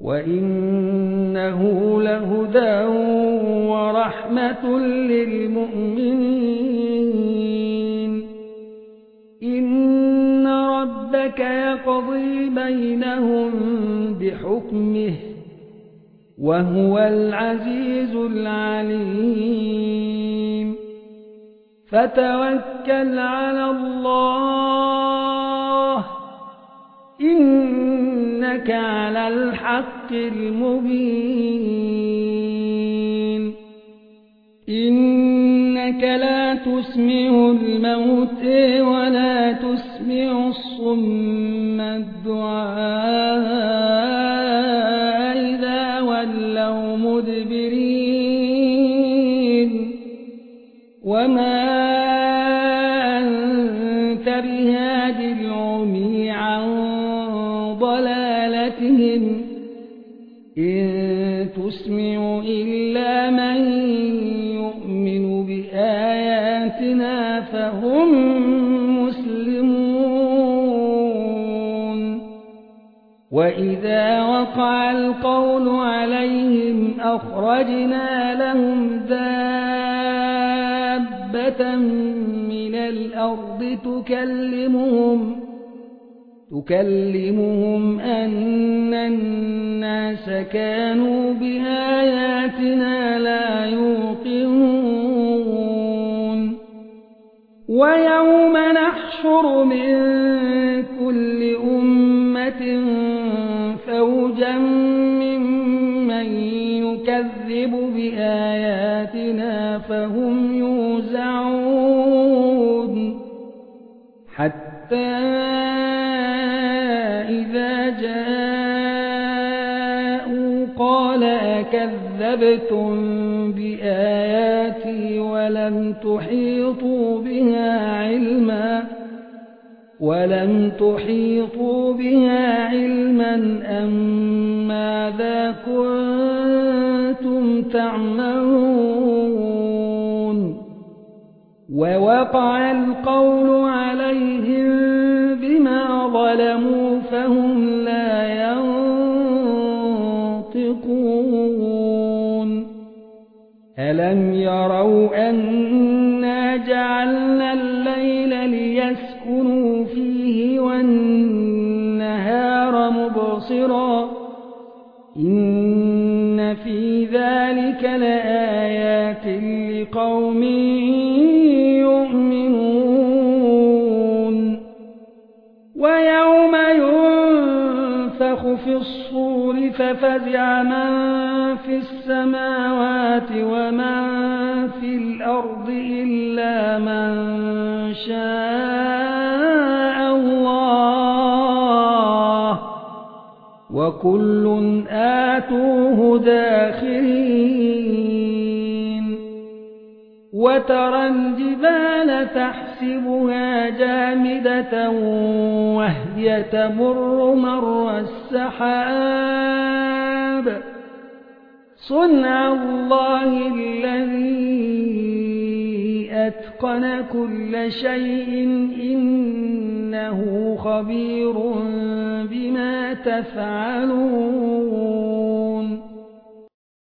وإنه لهدى ورحمة للمؤمنين إن ربك يقضي بينهم بحكمه وهو العزيز العليم فتوكل على الله إنك على الحق المبين إنك لا تسمع الموتى ولا تسمع الصم الدعاء إذا ولوا مدبرين وما أنت بهاد العمي عن ضلالتهم إن تسمع إلا من يؤمن بآياتنا فهم مسلمون وإذا وقع القول عليهم أخرجنا لهم دابة من الأرض تكلمهم أن الناس كانوا بآياتنا لا يوقنون ويوم نحشر من كل أمة فوجا ممن يكذب بآياتنا فهم يوزعون حتى إذا جاءوا قال أكذبتم بآياتي ولم تحيطوا بها علما أم ماذا كنتم تعملون ووقع القول عليهم بما ظلموا فهم لا ينطقون ألم يروا أنا جعلنا الليل ليسكنوا فيه والنهار مبصرا إن في ذلك لآيات لقوم يؤمنون ويوم ينفخ في الصور ففزع من في السماوات ومن في الأرض إلا من شاء الله وكل آتوه داخرين وترى الجبال تحسبها جامدة وهي تمر مر السحاب صنع الله الذي أتقن كل شيء إنه خبير بما تفعلون